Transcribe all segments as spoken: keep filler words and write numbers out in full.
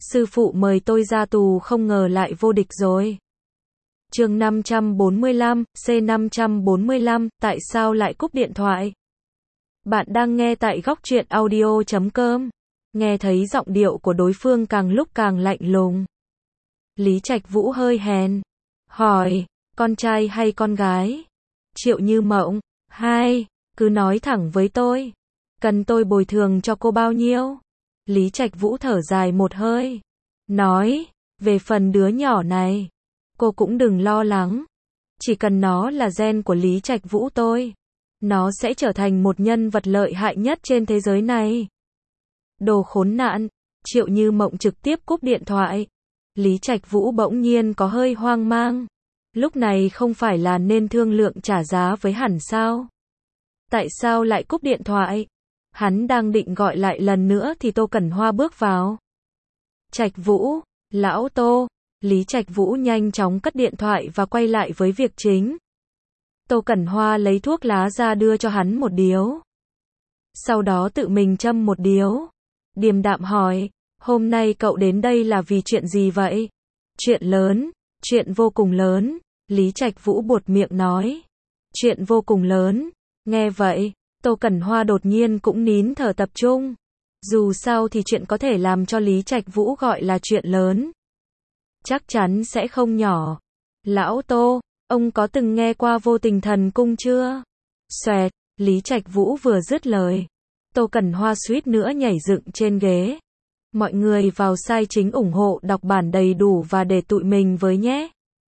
sư phụ mời tôi ra tù không ngờ lại vô địch rồi. Chương năm trăm bốn mươi lăm, C năm trăm bốn mươi lăm, tại sao lại cúp điện thoại? Bạn đang nghe tại góc truyện audio chấm com. Nghe thấy giọng điệu của đối phương càng lúc càng lạnh lùng. Lý Trạch Vũ hơi hèn. Hỏi, con trai hay con gái? Triệu Như Mộng, hai, cứ nói thẳng với tôi. Cần tôi bồi thường cho cô bao nhiêu? Lý Trạch Vũ thở dài một hơi. Nói, về phần đứa nhỏ này, cô cũng đừng lo lắng. Chỉ cần nó là gen của Lý Trạch Vũ tôi, nó sẽ trở thành một nhân vật lợi hại nhất trên thế giới này. Đồ khốn nạn, Triệu Như Mộng trực tiếp cúp điện thoại. Lý Trạch Vũ bỗng nhiên có hơi hoang mang. Lúc này không phải là nên thương lượng trả giá với hắn sao? Tại sao lại cúp điện thoại? Hắn đang định gọi lại lần nữa thì Tô Cẩn Hoa bước vào. Trạch Vũ, lão Tô. Lý Trạch Vũ nhanh chóng cất điện thoại và quay lại với việc chính. Tô Cẩn Hoa lấy thuốc lá ra đưa cho hắn một điếu. Sau đó tự mình châm một điếu. Điềm đạm hỏi, hôm nay cậu đến đây là vì chuyện gì vậy? Chuyện lớn, chuyện vô cùng lớn. Lý Trạch Vũ buột miệng nói. Chuyện vô cùng lớn. Nghe vậy, Tô Cẩn Hoa đột nhiên cũng nín thở tập trung. Dù sao thì chuyện có thể làm cho Lý Trạch Vũ gọi là chuyện lớn, chắc chắn sẽ không nhỏ. Lão Tô, ông có từng nghe qua Vô Tình Thần Cung chưa? Xoẹt, Lý Trạch Vũ vừa dứt lời, Tô Cẩn Hoa suýt nữa nhảy dựng trên ghế. Mọi người vào sai chính ủng hộ đọc bản đầy đủ và để tụi mình với nhé.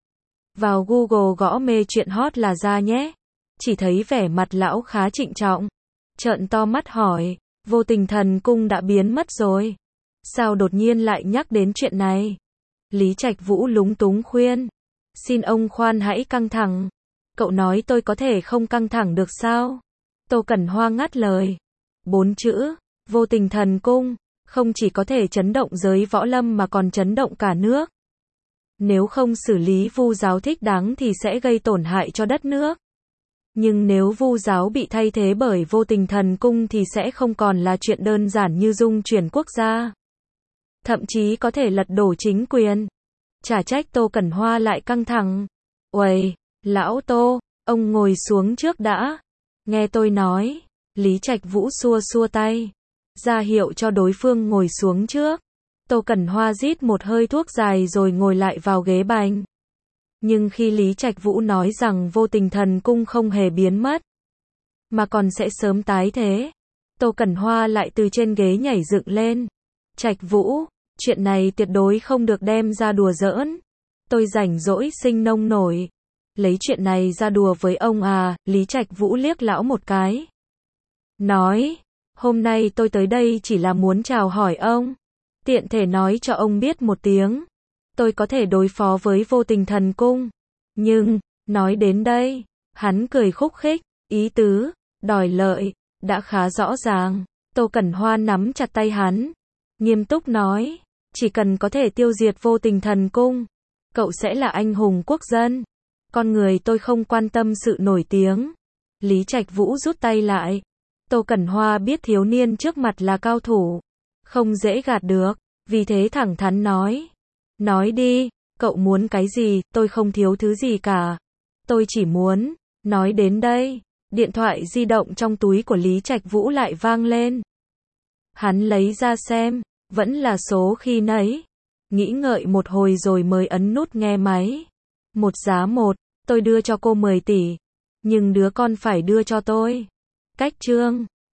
Vào Google gõ mê chuyện hot là ra nhé. Chỉ thấy vẻ mặt lão khá trịnh trọng. Trợn to mắt hỏi, Vô Tình Thần Cung đã biến mất rồi. Sao đột nhiên lại nhắc đến chuyện này? Lý Trạch Vũ lúng túng khuyên. Xin ông khoan hãy căng thẳng. Cậu nói tôi có thể không căng thẳng được sao? Tô Cẩn Hoa ngắt lời. Bốn chữ, Vô Tình Thần Cung, không chỉ có thể chấn động giới võ lâm mà còn chấn động cả nước. Nếu không xử lý Vu giáo thích đáng thì sẽ gây tổn hại cho đất nước. Nhưng nếu Vu giáo bị thay thế bởi Vô Tình Thần Cung thì sẽ không còn là chuyện đơn giản như dung chuyển quốc gia. Thậm chí có thể lật đổ chính quyền. Chả trách Tô Cẩn Hoa lại căng thẳng. Uầy, lão Tô, ông ngồi xuống trước đã. Nghe tôi nói. Lý Trạch Vũ xua xua tay, ra hiệu cho đối phương ngồi xuống trước. Tô Cẩn Hoa rít một hơi thuốc dài rồi ngồi lại vào ghế bành. Nhưng khi Lý Trạch Vũ nói rằng Vô Tình Thần Cung không hề biến mất, mà còn sẽ sớm tái thế, Tô Cẩn Hoa lại từ trên ghế nhảy dựng lên. Trạch Vũ, chuyện này tuyệt đối không được đem ra đùa giỡn. Tôi rảnh rỗi sinh nông nổi. Lấy chuyện này ra đùa với ông à? Lý Trạch Vũ liếc lão một cái. Nói, hôm nay tôi tới đây chỉ là muốn chào hỏi ông. Tiện thể nói cho ông biết một tiếng. Tôi có thể đối phó với Vô Tình Thần Cung. Nhưng, nói đến đây, hắn cười khúc khích, ý tứ, đòi lợi, đã khá rõ ràng. Tô Cẩn Hoa nắm chặt tay hắn, nghiêm túc nói, chỉ cần có thể tiêu diệt Vô Tình Thần Cung, cậu sẽ là anh hùng quốc dân. Con người tôi không quan tâm sự nổi tiếng. Lý Trạch Vũ rút tay lại. Tô Cẩn Hoa biết thiếu niên trước mặt là cao thủ, không dễ gạt được, vì thế thẳng thắn nói. Nói đi, cậu muốn cái gì, tôi không thiếu thứ gì cả. Tôi chỉ muốn, nói đến đây, điện thoại di động trong túi của Lý Trạch Vũ lại vang lên. Hắn lấy ra xem, vẫn là số khi nấy. Nghĩ ngợi một hồi rồi mới ấn nút nghe máy. Một giá một, tôi đưa cho cô mười tỷ. Nhưng đứa con phải đưa cho tôi. Cách chương.